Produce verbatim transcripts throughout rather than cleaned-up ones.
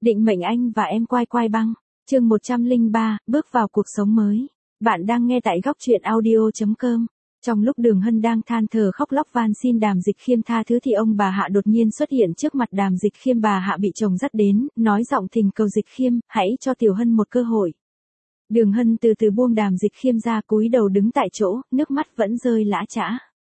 Định mệnh anh và em quai quai băng. Chương một trăm lẻ ba, bước vào cuộc sống mới. Bạn đang nghe tại góc truyện audio chấm com. Trong lúc Đường Hân đang than thở khóc lóc van xin Đàm Dịch Khiêm tha thứ thì ông bà Hạ đột nhiên xuất hiện trước mặt Đàm Dịch Khiêm. Bà Hạ bị chồng dắt đến, nói giọng thỉnh cầu Dịch Khiêm, hãy cho Tiểu Hân một cơ hội. Đường Hân từ từ buông Đàm Dịch Khiêm ra, cúi đầu đứng tại chỗ, nước mắt vẫn rơi lã chã.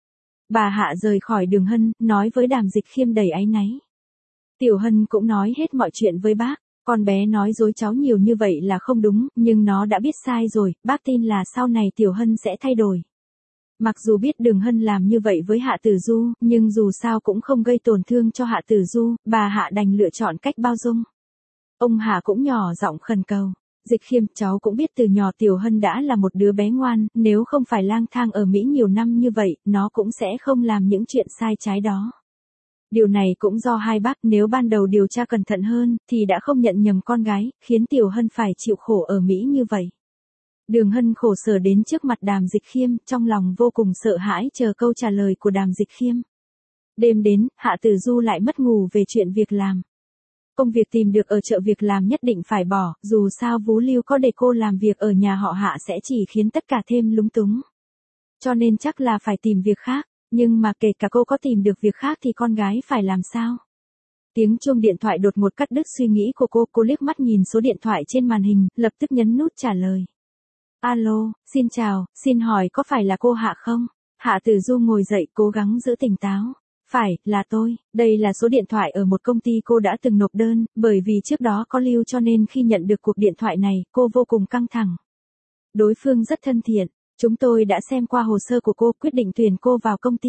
Bà Hạ rời khỏi Đường Hân, nói với Đàm Dịch Khiêm đầy áy náy. Tiểu Hân cũng nói hết mọi chuyện với bác. Con bé nói dối cháu nhiều như vậy là không đúng, nhưng nó đã biết sai rồi, bác tin là sau này Tiểu Hân sẽ thay đổi. Mặc dù biết Đường Hân làm như vậy với Hạ Tử Du, nhưng dù sao cũng không gây tổn thương cho Hạ Tử Du, bà Hạ đành lựa chọn cách bao dung. Ông Hạ cũng nhỏ giọng khẩn cầu. Dịch Khiêm, cháu cũng biết từ nhỏ Tiểu Hân đã là một đứa bé ngoan, nếu không phải lang thang ở Mỹ nhiều năm như vậy, nó cũng sẽ không làm những chuyện sai trái đó. Điều này cũng do hai bác, nếu ban đầu điều tra cẩn thận hơn, thì đã không nhận nhầm con gái, khiến Tiểu Hân phải chịu khổ ở Mỹ như vậy. Đường Hân khổ sở đến trước mặt Đàm Dịch Khiêm, trong lòng vô cùng sợ hãi chờ câu trả lời của Đàm Dịch Khiêm. Đêm đến, Hạ Tử Du lại mất ngủ về chuyện việc làm. Công việc tìm được ở chợ việc làm nhất định phải bỏ, dù sao Vú Lưu có để cô làm việc ở nhà họ Hạ sẽ chỉ khiến tất cả thêm lúng túng. Cho nên chắc là phải tìm việc khác. Nhưng mà kể cả cô có tìm được việc khác thì con gái phải làm sao? Tiếng chuông điện thoại đột ngột cắt đứt suy nghĩ của cô, cô liếc mắt nhìn số điện thoại trên màn hình, lập tức nhấn nút trả lời. Alo, xin chào, xin hỏi có phải là cô Hạ không? Hạ Tử Du ngồi dậy cố gắng giữ tỉnh táo. Phải, là tôi, đây là số điện thoại ở một công ty cô đã từng nộp đơn, bởi vì trước đó có lưu cho nên khi nhận được cuộc điện thoại này, cô vô cùng căng thẳng. Đối phương rất thân thiện. Chúng tôi đã xem qua hồ sơ của cô, quyết định tuyển cô vào công ty.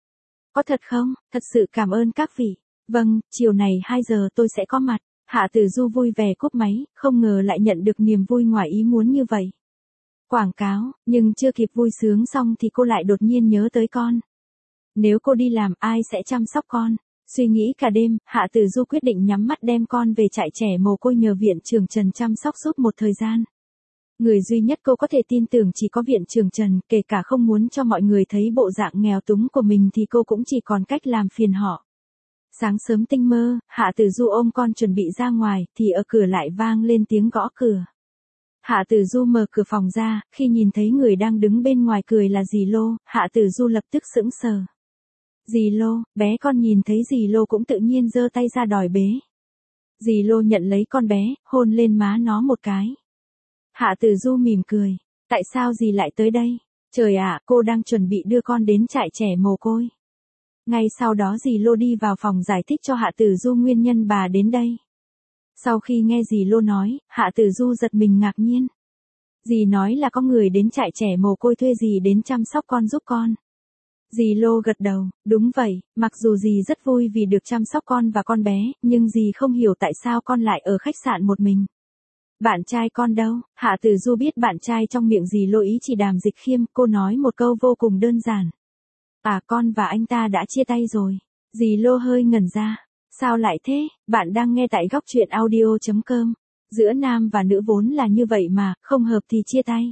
Có thật không? Thật sự cảm ơn các vị. Vâng, chiều này hai giờ tôi sẽ có mặt. Hạ Tử Du vui vẻ cúp máy, không ngờ lại nhận được niềm vui ngoài ý muốn như vậy. Quảng cáo, nhưng chưa kịp vui sướng xong thì cô lại đột nhiên nhớ tới con. Nếu cô đi làm, ai sẽ chăm sóc con? Suy nghĩ cả đêm, Hạ Tử Du quyết định nhắm mắt đem con về trại trẻ mồ côi nhờ Viện Trường Trần chăm sóc suốt một thời gian. Người duy nhất cô có thể tin tưởng chỉ có Viện Trường Trần, kể cả không muốn cho mọi người thấy bộ dạng nghèo túng của mình thì cô cũng chỉ còn cách làm phiền họ. Sáng sớm tinh mơ, Hạ Tử Du ôm con chuẩn bị ra ngoài, thì ở cửa lại vang lên tiếng gõ cửa. Hạ Tử Du mở cửa phòng ra, khi nhìn thấy người đang đứng bên ngoài cười là dì Lô, Hạ Tử Du lập tức sững sờ. Dì Lô, bé con nhìn thấy dì Lô cũng tự nhiên giơ tay ra đòi bế. Dì Lô nhận lấy con bé, hôn lên má nó một cái. Hạ Tử Du mỉm cười. Tại sao dì lại tới đây? Trời ạ, cô đang chuẩn bị đưa con đến trại trẻ mồ côi. Ngay sau đó dì Lô đi vào phòng giải thích cho Hạ Tử Du nguyên nhân bà đến đây. Sau khi nghe dì Lô nói, Hạ Tử Du giật mình ngạc nhiên. Dì nói là có người đến trại trẻ mồ côi thuê dì đến chăm sóc con giúp con. Dì Lô gật đầu, đúng vậy, mặc dù dì rất vui vì được chăm sóc con và con bé, nhưng dì không hiểu tại sao con lại ở khách sạn một mình. Bạn trai con đâu? Hạ Tử Du biết bạn trai trong miệng dì Lô ý chỉ Đàm Dịch Khiêm, cô nói một câu vô cùng đơn giản. À, con và anh ta đã chia tay rồi. Dì Lô hơi ngẩn ra. Sao lại thế? Bạn đang nghe tại góc truyện audio chấm com. Giữa nam và nữ vốn là như vậy mà, không hợp thì chia tay.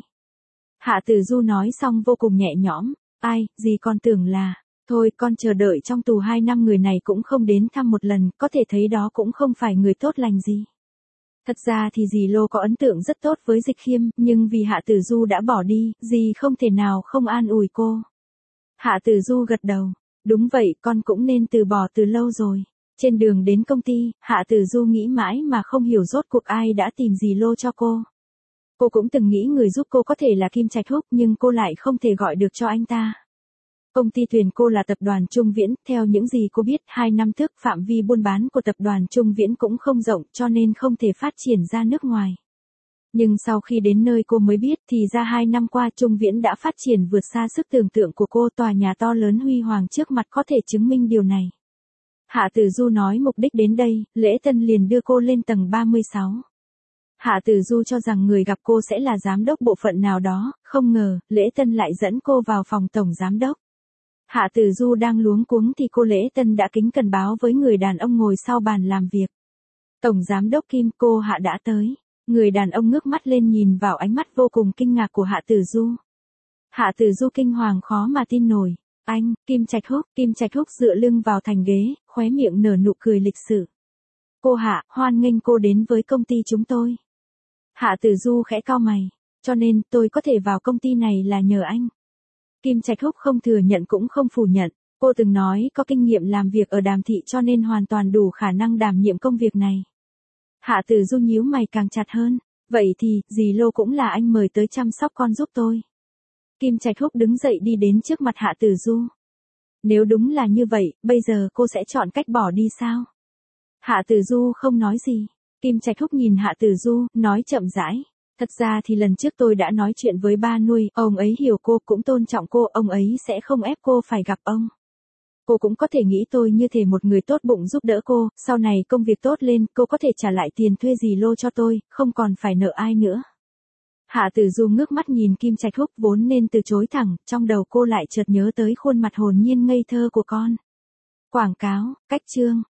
Hạ Tử Du nói xong vô cùng nhẹ nhõm. Ai, dì con tưởng là, thôi con chờ đợi trong tù hai năm người này cũng không đến thăm một lần, có thể thấy đó cũng không phải người tốt lành gì. Thật ra thì dì Lô có ấn tượng rất tốt với Dịch Khiêm, nhưng vì Hạ Tử Du đã bỏ đi, dì không thể nào không an ủi cô. Hạ Tử Du gật đầu. Đúng vậy, con cũng nên từ bỏ từ lâu rồi. Trên đường đến công ty, Hạ Tử Du nghĩ mãi mà không hiểu rốt cuộc ai đã tìm dì Lô cho cô. Cô cũng từng nghĩ người giúp cô có thể là Kim Trạch Húc, nhưng cô lại không thể gọi được cho anh ta. Công ty tuyển cô là tập đoàn Trung Viễn, theo những gì cô biết, hai năm trước phạm vi buôn bán của tập đoàn Trung Viễn cũng không rộng cho nên không thể phát triển ra nước ngoài. Nhưng sau khi đến nơi cô mới biết thì ra hai năm qua Trung Viễn đã phát triển vượt xa sức tưởng tượng của cô, tòa nhà to lớn huy hoàng trước mặt có thể chứng minh điều này. Hạ Tử Du nói mục đích đến đây, Lễ Tân liền đưa cô lên tầng ba mươi sáu. Hạ Tử Du cho rằng người gặp cô sẽ là giám đốc bộ phận nào đó, không ngờ, Lễ Tân lại dẫn cô vào phòng tổng giám đốc. Hạ Tử Du đang luống cuống thì cô Lễ Tân đã kính cẩn báo với người đàn ông ngồi sau bàn làm việc. Tổng giám đốc Kim, cô Hạ đã tới. Người đàn ông ngước mắt lên nhìn vào ánh mắt vô cùng kinh ngạc của Hạ Tử Du. Hạ Tử Du kinh hoàng khó mà tin nổi. Anh, Kim Trạch Húc, Kim Trạch Húc dựa lưng vào thành ghế, khóe miệng nở nụ cười lịch sự. Cô Hạ, hoan nghênh cô đến với công ty chúng tôi. Hạ Tử Du khẽ cau mày. Cho nên, tôi có thể vào công ty này là nhờ anh. Kim Trạch Húc không thừa nhận cũng không phủ nhận. Cô từng nói có kinh nghiệm làm việc ở Đàm thị cho nên hoàn toàn đủ khả năng đảm nhiệm công việc này. Hạ Tử Du nhíu mày càng chặt hơn. Vậy thì, dì Lô cũng là anh mời tới chăm sóc con giúp tôi. Kim Trạch Húc đứng dậy đi đến trước mặt Hạ Tử Du. Nếu đúng là như vậy, bây giờ cô sẽ chọn cách bỏ đi sao? Hạ Tử Du không nói gì. Kim Trạch Húc nhìn Hạ Tử Du, nói chậm rãi. Thật ra thì lần trước tôi đã nói chuyện với ba nuôi, ông ấy hiểu cô cũng tôn trọng cô, ông ấy sẽ không ép cô phải gặp ông. Cô cũng có thể nghĩ tôi như thể một người tốt bụng giúp đỡ cô, sau này công việc tốt lên, cô có thể trả lại tiền thuê dì Lô cho tôi, không còn phải nợ ai nữa. Hạ Tử Du ngước mắt nhìn Kim Trạch Húc vốn nên từ chối thẳng, trong đầu cô lại chợt nhớ tới khuôn mặt hồn nhiên ngây thơ của con. Quảng cáo, cách chương.